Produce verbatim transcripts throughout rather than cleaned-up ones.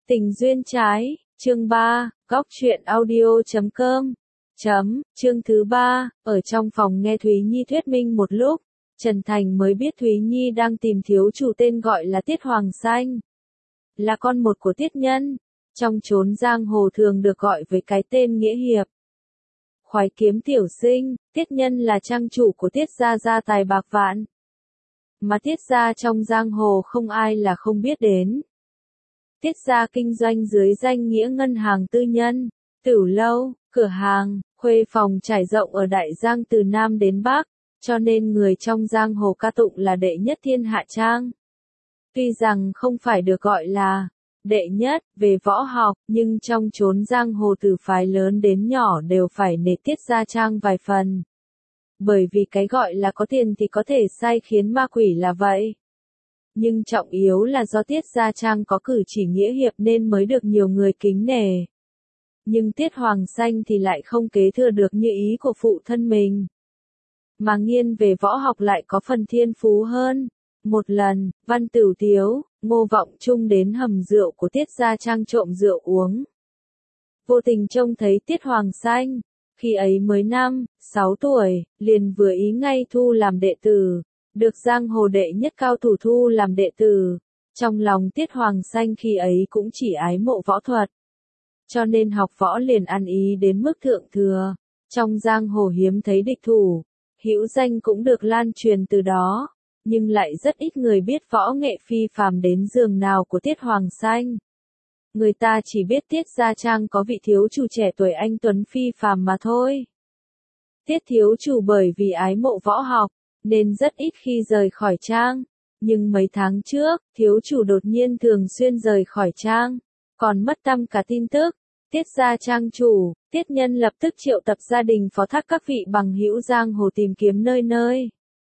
Tình duyên trái, chương ba, góc truyện audio chấm com. Chấm, chương thứ ba, ở trong phòng nghe Thúy Nhi thuyết minh một lúc, Trần Thành mới biết Thúy Nhi đang tìm thiếu chủ tên gọi là Tiết Hoàng Xanh. Là con một của Tiết Nhân, trong chốn giang hồ thường được gọi với cái tên nghĩa hiệp. Khoái kiếm tiểu sinh, Tiết Nhân là trang chủ của Tiết gia gia tài bạc vạn. Mà Tiết gia trong giang hồ không ai là không biết đến. Tiết gia kinh doanh dưới danh nghĩa ngân hàng tư nhân, tửu lâu, cửa hàng, khuê phòng trải rộng ở Đại Giang từ Nam đến Bắc, cho nên người trong giang hồ ca tụng là đệ nhất thiên hạ trang. Tuy rằng không phải được gọi là đệ nhất về võ học, nhưng trong chốn giang hồ từ phái lớn đến nhỏ đều phải nể Tiết gia trang vài phần. Bởi vì cái gọi là có tiền thì có thể sai khiến ma quỷ là vậy. Nhưng trọng yếu là do Tiết gia trang có cử chỉ nghĩa hiệp nên mới được nhiều người kính nể. Nhưng Tiết Hoàng Xanh thì lại không kế thừa được như ý của phụ thân mình. Mà nghiên về võ học lại có phần thiên phú hơn. Một lần, Văn Tửu Tiếu, Ngô Vọng Trung đến hầm rượu của Tiết gia trang trộm rượu uống. Vô tình trông thấy Tiết Hoàng Xanh, khi ấy mới năm, sáu tuổi, liền vừa ý ngay thu làm đệ tử. Được giang hồ đệ nhất cao thủ thu làm đệ tử, trong lòng Tiết Hoàng Xanh khi ấy cũng chỉ ái mộ võ thuật. Cho nên học võ liền ăn ý đến mức thượng thừa, trong giang hồ hiếm thấy địch thủ, hữu danh cũng được lan truyền từ đó, nhưng lại rất ít người biết võ nghệ phi phàm đến giường nào của Tiết Hoàng Xanh. Người ta chỉ biết Tiết gia trang có vị thiếu chủ trẻ tuổi anh tuấn phi phàm mà thôi. Tiết thiếu chủ bởi vì ái mộ võ học, nên rất ít khi rời khỏi trang, nhưng mấy tháng trước, thiếu chủ đột nhiên thường xuyên rời khỏi trang, còn mất tăm cả tin tức. Tiết gia trang chủ, Tiết Nhân lập tức triệu tập gia đình phó thác các vị bằng hữu giang hồ tìm kiếm nơi nơi.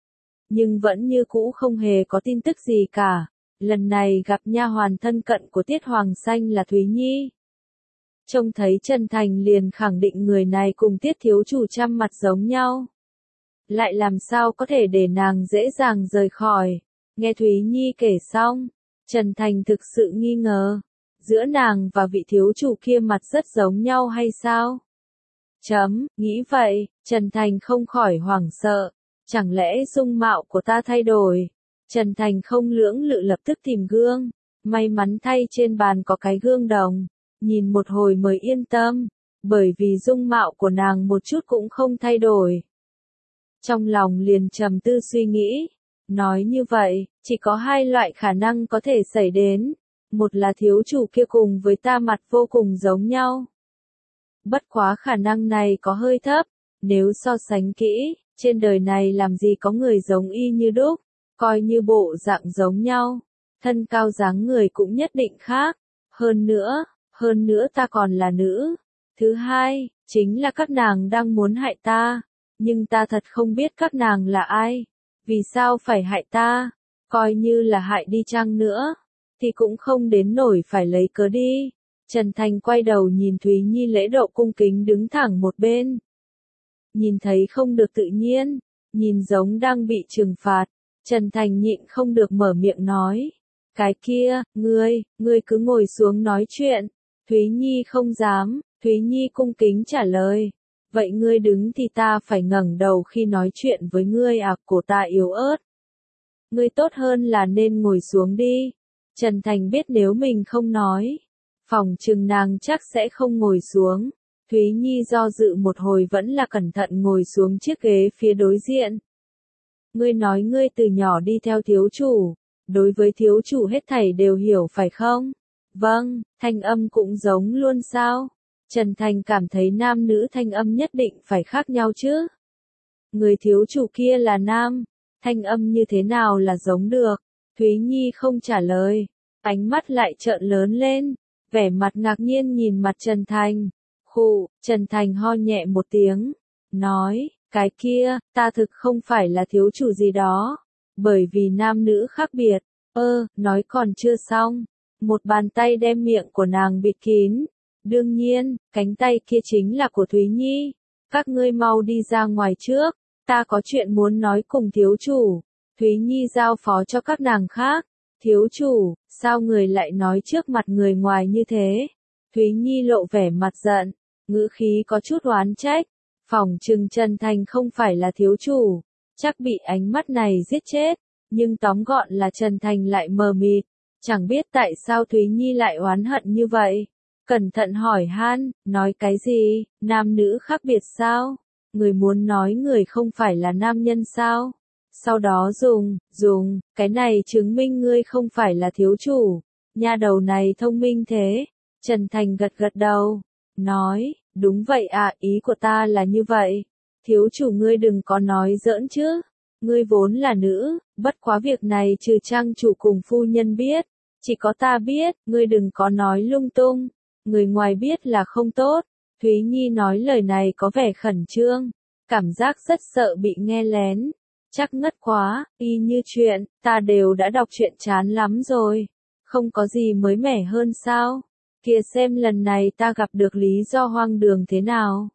Nhưng vẫn như cũ không hề có tin tức gì cả. Lần này gặp nha hoàn thân cận của Tiết Hoàng Xanh là Thúy Nhi. Trông thấy Trần Thành liền khẳng định người này cùng Tiết thiếu chủ trăm mặt giống nhau. Lại làm sao có thể để nàng dễ dàng rời khỏi. Nghe Thúy Nhi kể xong, Trần Thành thực sự nghi ngờ. Giữa nàng và vị thiếu chủ kia mặt rất giống nhau hay sao? Chấm, nghĩ vậy, Trần Thành không khỏi hoảng sợ. Chẳng lẽ dung mạo của ta thay đổi? Trần Thành không lưỡng lự lập tức tìm gương. May mắn thay trên bàn có cái gương đồng. Nhìn một hồi mới yên tâm. Bởi vì dung mạo của nàng một chút cũng không thay đổi. Trong lòng liền trầm tư suy nghĩ. Nói như vậy, chỉ có hai loại khả năng có thể xảy đến. Một là thiếu chủ kia cùng với ta mặt vô cùng giống nhau. Bất quá khả năng này có hơi thấp. Nếu so sánh kỹ, trên đời này làm gì có người giống y như đúc. Coi như bộ dạng giống nhau. Thân cao dáng người cũng nhất định khác. Hơn nữa, hơn nữa ta còn là nữ. Thứ hai, chính là các nàng đang muốn hại ta. Nhưng ta thật không biết các nàng là ai. Vì sao phải hại ta? Coi như là hại đi chăng nữa. Thì cũng không đến nổi phải lấy cớ đi. Trần Thành quay đầu nhìn Thúy Nhi lễ độ cung kính đứng thẳng một bên. Nhìn thấy không được tự nhiên. Nhìn giống đang bị trừng phạt. Trần Thành nhịn không được mở miệng nói. Cái kia, ngươi, ngươi cứ ngồi xuống nói chuyện. Thúy Nhi không dám. Thúy Nhi cung kính trả lời. Vậy ngươi đứng thì ta phải ngẩng đầu khi nói chuyện với ngươi à, cổ ta yếu ớt. Ngươi tốt hơn là nên ngồi xuống đi. Trần Thành biết nếu mình không nói, phòng chừng nàng chắc sẽ không ngồi xuống. Thúy Nhi do dự một hồi vẫn là cẩn thận ngồi xuống chiếc ghế phía đối diện. Ngươi nói ngươi từ nhỏ đi theo thiếu chủ, đối với thiếu chủ hết thảy đều hiểu phải không? Vâng, thanh âm cũng giống luôn sao? Trần Thành cảm thấy nam nữ thanh âm nhất định phải khác nhau chứ. Người thiếu chủ kia là nam, thanh âm như thế nào là giống được? Thúy Nhi không trả lời, ánh mắt lại trợn lớn lên, vẻ mặt ngạc nhiên nhìn mặt Trần Thành. Khụ, Trần Thành ho nhẹ một tiếng, nói, cái kia, ta thực không phải là thiếu chủ gì đó, bởi vì nam nữ khác biệt. Ơ, nói còn chưa xong, một bàn tay đem miệng của nàng bịt kín. Đương nhiên, cánh tay kia chính là của Thúy Nhi. Các ngươi mau đi ra ngoài trước, ta có chuyện muốn nói cùng thiếu chủ. Thúy Nhi giao phó cho các nàng khác. Thiếu chủ, sao người lại nói trước mặt người ngoài như thế? Thúy Nhi lộ vẻ mặt giận, ngữ khí có chút oán trách. Phỏng chừng Trần Thành không phải là thiếu chủ, chắc bị ánh mắt này giết chết. Nhưng tóm gọn là Trần Thành lại mờ mịt, chẳng biết tại sao Thúy Nhi lại oán hận như vậy. Cẩn thận hỏi han, nói cái gì, nam nữ khác biệt sao? Người muốn nói người không phải là nam nhân sao? Sau đó dùng, dùng, cái này chứng minh ngươi không phải là thiếu chủ. Nha đầu này thông minh thế. Trần Thành gật gật đầu, nói, đúng vậy ạ, ý của ta là như vậy. Thiếu chủ ngươi đừng có nói giỡn chứ. Ngươi vốn là nữ, bất quá việc này trừ trang chủ cùng phu nhân biết. Chỉ có ta biết, ngươi đừng có nói lung tung. Người ngoài biết là không tốt. Thúy Nhi nói lời này có vẻ khẩn trương, cảm giác rất sợ bị nghe lén. Chắc ngất quá, y như chuyện, ta đều đã đọc truyện chán lắm rồi. Không có gì mới mẻ hơn sao? Kìa xem lần này ta gặp được lý do hoang đường thế nào.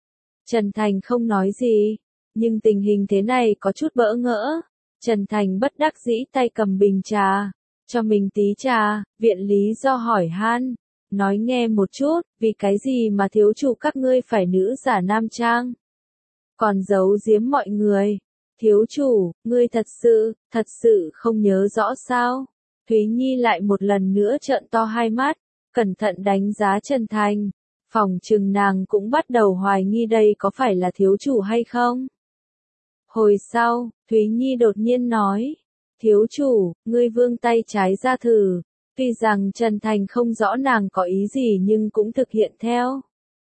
Trần Thành không nói gì, nhưng tình hình thế này có chút bỡ ngỡ. Trần Thành bất đắc dĩ tay cầm bình trà, cho mình tí trà, viện lý do hỏi han. Nói nghe một chút, vì cái gì mà thiếu chủ các ngươi phải nữ giả nam trang? Còn giấu giếm mọi người. Thiếu chủ, ngươi thật sự, thật sự không nhớ rõ sao? Thúy Nhi lại một lần nữa trợn to hai mắt, cẩn thận đánh giá Trần Thành. Phòng chừng nàng cũng bắt đầu hoài nghi đây có phải là thiếu chủ hay không? Hồi sau, Thúy Nhi đột nhiên nói, thiếu chủ, ngươi vươn tay trái ra thử. Tuy rằng Trần Thành không rõ nàng có ý gì nhưng cũng thực hiện theo.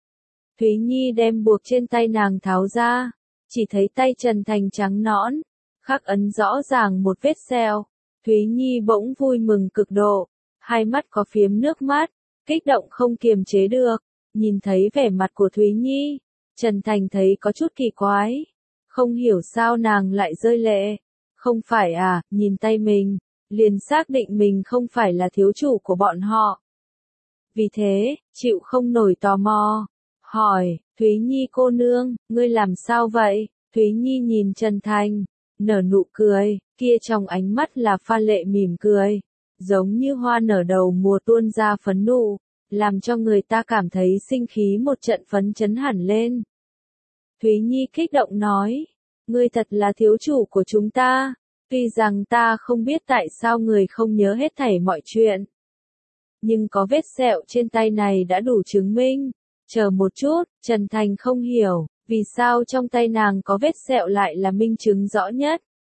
Thúy Nhi đem buộc trên tay nàng tháo ra, chỉ thấy tay Trần Thành trắng nõn, khắc ấn rõ ràng một vết sẹo. Thúy Nhi bỗng vui mừng cực độ, hai mắt có phiếm nước mắt, kích động không kiềm chế được. Nhìn thấy vẻ mặt của Thúy Nhi, Trần Thành thấy có chút kỳ quái, không hiểu sao nàng lại rơi lệ. Không phải à, nhìn tay mình, liền xác định mình không phải là thiếu chủ của bọn họ. Vì thế, chịu không nổi tò mò, hỏi, Thúy Nhi cô nương, ngươi làm sao vậy? Thúy Nhi nhìn Trần Thành, nở nụ cười, kia trong ánh mắt là pha lệ mỉm cười, giống như hoa nở đầu mùa tuôn ra phấn nụ, làm cho người ta cảm thấy sinh khí một trận phấn chấn hẳn lên. Thúy Nhi kích động nói, ngươi thật là thiếu chủ của chúng ta. Tuy rằng ta không biết tại sao người không nhớ hết thảy mọi chuyện, nhưng có vết sẹo trên tay này đã đủ chứng minh. Chờ một chút, Trần Thành không hiểu, vì sao trong tay nàng có vết sẹo lại là minh chứng rõ nhất.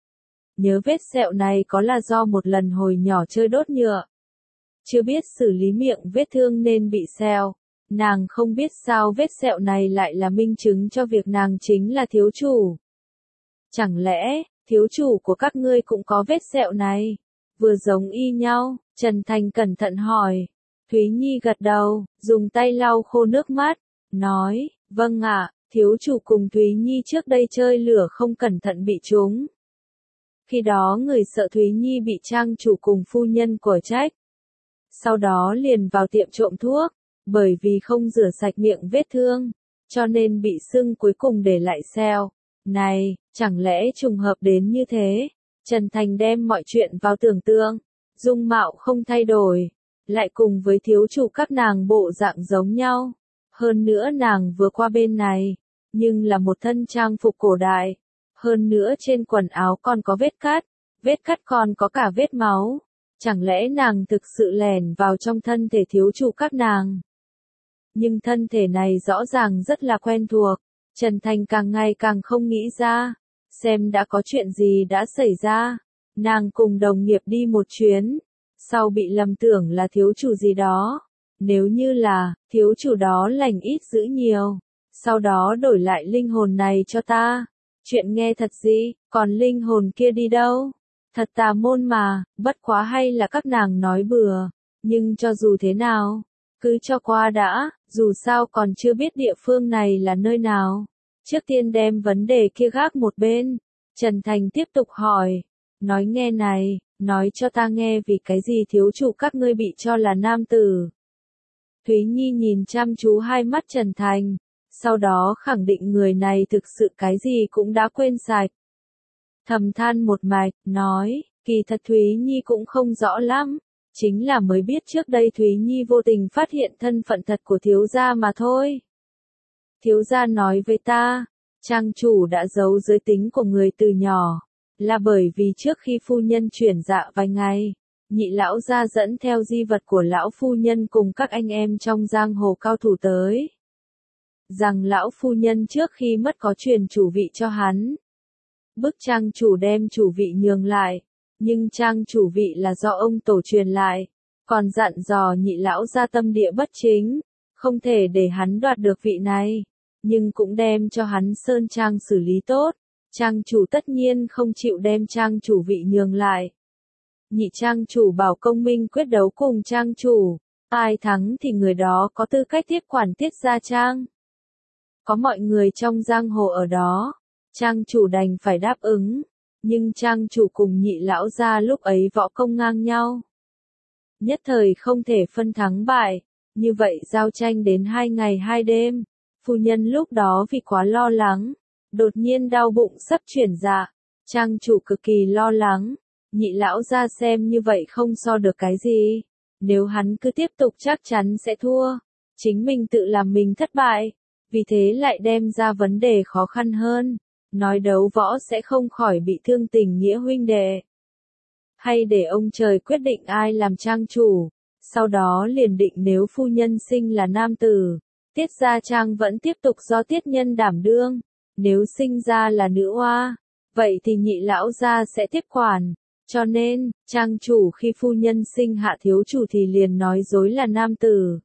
Nhớ vết sẹo này có là do một lần hồi nhỏ chơi đốt nhựa. Chưa biết xử lý miệng vết thương nên bị sẹo. Nàng không biết sao vết sẹo này lại là minh chứng cho việc nàng chính là thiếu chủ. Chẳng lẽ, thiếu chủ của các ngươi cũng có vết sẹo này? Vừa giống y nhau, Trần Thành cẩn thận hỏi. Thúy Nhi gật đầu, dùng tay lau khô nước mắt, nói, vâng ạ, thiếu chủ cùng Thúy Nhi trước đây chơi lửa không cẩn thận bị trúng. Khi đó người sợ Thúy Nhi bị trang chủ cùng phu nhân của trách. Sau đó liền vào tiệm trộm thuốc, bởi vì không rửa sạch miệng vết thương, cho nên bị sưng cuối cùng để lại sẹo. Này, chẳng lẽ trùng hợp đến như thế? Trần Thành đem mọi chuyện vào tưởng tượng, dung mạo không thay đổi, lại cùng với thiếu chủ các nàng bộ dạng giống nhau. Hơn nữa nàng vừa qua bên này, nhưng là một thân trang phục cổ đại. Hơn nữa trên quần áo còn có vết cắt, vết cắt còn có cả vết máu. Chẳng lẽ nàng thực sự lẻn vào trong thân thể thiếu chủ các nàng? Nhưng thân thể này rõ ràng rất là quen thuộc. Trần Thành càng ngày càng không nghĩ ra, xem đã có chuyện gì đã xảy ra. Nàng cùng đồng nghiệp đi một chuyến, sau bị lầm tưởng là thiếu chủ gì đó. Nếu như là, thiếu chủ đó lành ít giữ nhiều, sau đó đổi lại linh hồn này cho ta. Chuyện nghe thật gì, còn linh hồn kia đi đâu? Thật tà môn mà, bất quá hay là các nàng nói bừa. Nhưng cho dù thế nào, cứ cho qua đã, dù sao còn chưa biết địa phương này là nơi nào. Trước tiên đem vấn đề kia gác một bên, Trần Thành tiếp tục hỏi, nói nghe này, nói cho ta nghe vì cái gì thiếu chủ các ngươi bị cho là nam tử. Thúy Nhi nhìn chăm chú hai mắt Trần Thành, sau đó khẳng định người này thực sự cái gì cũng đã quên sạch. Thầm than một mạch, nói, Kỳ thật Thúy Nhi cũng không rõ lắm, chính là mới biết trước đây Thúy Nhi vô tình phát hiện thân phận thật của thiếu gia mà thôi. Thiếu gia nói với ta, trang chủ đã giấu giới tính của người từ nhỏ, là bởi vì trước khi phu nhân chuyển dạ vài ngày, nhị lão gia dẫn theo di vật của lão phu nhân cùng các anh em trong giang hồ cao thủ tới. Rằng lão phu nhân trước khi mất có truyền chủ vị cho hắn. Bức trang chủ đem chủ vị nhường lại, nhưng trang chủ vị là do ông tổ truyền lại, còn dặn dò nhị lão gia tâm địa bất chính, không thể để hắn đoạt được vị này, nhưng cũng đem cho hắn sơn trang xử lý tốt, trang chủ tất nhiên không chịu đem trang chủ vị nhường lại. Nhị trang chủ bảo công minh quyết đấu cùng trang chủ, ai thắng thì người đó có tư cách tiếp quản Tiết gia trang. Có mọi người trong giang hồ ở đó, trang chủ đành phải đáp ứng, nhưng trang chủ cùng nhị lão gia lúc ấy võ công ngang nhau. Nhất thời không thể phân thắng bại, như vậy giao tranh đến hai ngày hai đêm, phu nhân lúc đó vì quá lo lắng, đột nhiên đau bụng sắp chuyển dạ, trang chủ cực kỳ lo lắng, nhị lão gia xem như vậy không so được cái gì, nếu hắn cứ tiếp tục chắc chắn sẽ thua, chính mình tự làm mình thất bại, vì thế lại đem ra vấn đề khó khăn hơn, nói đấu võ sẽ không khỏi bị thương tình nghĩa huynh đệ. Hay để ông trời quyết định ai làm trang chủ, sau đó liền định nếu phu nhân sinh là nam tử, Tiết gia trang vẫn tiếp tục do Tiết nhân đảm đương, nếu sinh ra là nữ oa, vậy thì nhị lão gia sẽ tiếp quản, cho nên, trang chủ khi phu nhân sinh hạ thiếu chủ thì liền nói dối là nam tử.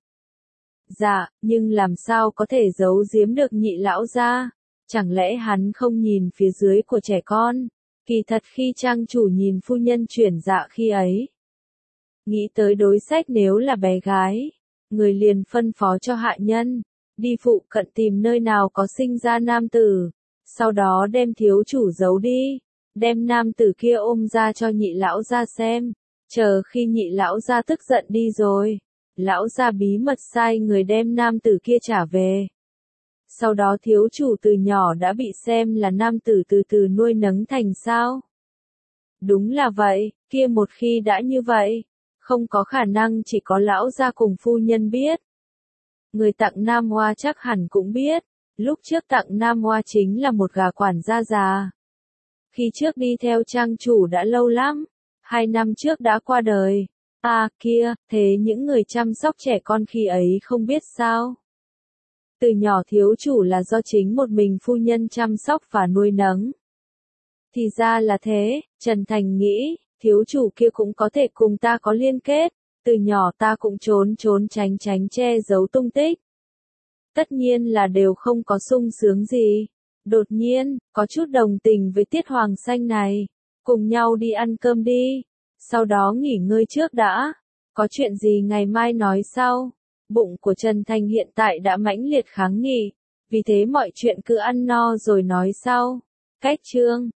Dạ, nhưng làm sao có thể giấu giếm được nhị lão gia? Chẳng lẽ hắn không nhìn phía dưới của trẻ con? Kỳ thật khi trang chủ nhìn phu nhân chuyển dạ khi ấy. Nghĩ tới đối sách nếu là bé gái, người liền phân phó cho hạ nhân, đi phụ cận tìm nơi nào có sinh ra nam tử, sau đó đem thiếu chủ giấu đi, đem nam tử kia ôm ra cho nhị lão gia xem, chờ khi nhị lão gia tức giận đi rồi, lão gia bí mật sai người đem nam tử kia trả về. Sau đó thiếu chủ từ nhỏ đã bị xem là nam tử từ từ nuôi nấng thành sao? Đúng là vậy, kia một khi đã như vậy, không có khả năng chỉ có lão gia cùng phu nhân biết. Người tặng nam hoa chắc hẳn cũng biết, lúc trước tặng nam hoa chính là một gà quản gia già. Khi trước đi theo trang chủ đã lâu lắm, hai năm trước đã qua đời. À kia, thế những người chăm sóc trẻ con khi ấy không biết sao? Từ nhỏ thiếu chủ là do chính một mình phu nhân chăm sóc và nuôi nấng. Thì ra là thế, Trần Thành nghĩ, thiếu chủ kia cũng có thể cùng ta có liên kết, từ nhỏ ta cũng trốn trốn tránh tránh che giấu tung tích. Tất nhiên là đều không có sung sướng gì. Đột nhiên, có chút đồng tình với Tiết Hoàng Xanh này, cùng nhau đi ăn cơm đi, sau đó nghỉ ngơi trước đã, có chuyện gì ngày mai nói sau. Bụng của Trần Thành hiện tại đã mãnh liệt kháng nghị, vì thế mọi chuyện cứ ăn no rồi nói sau. Cách chương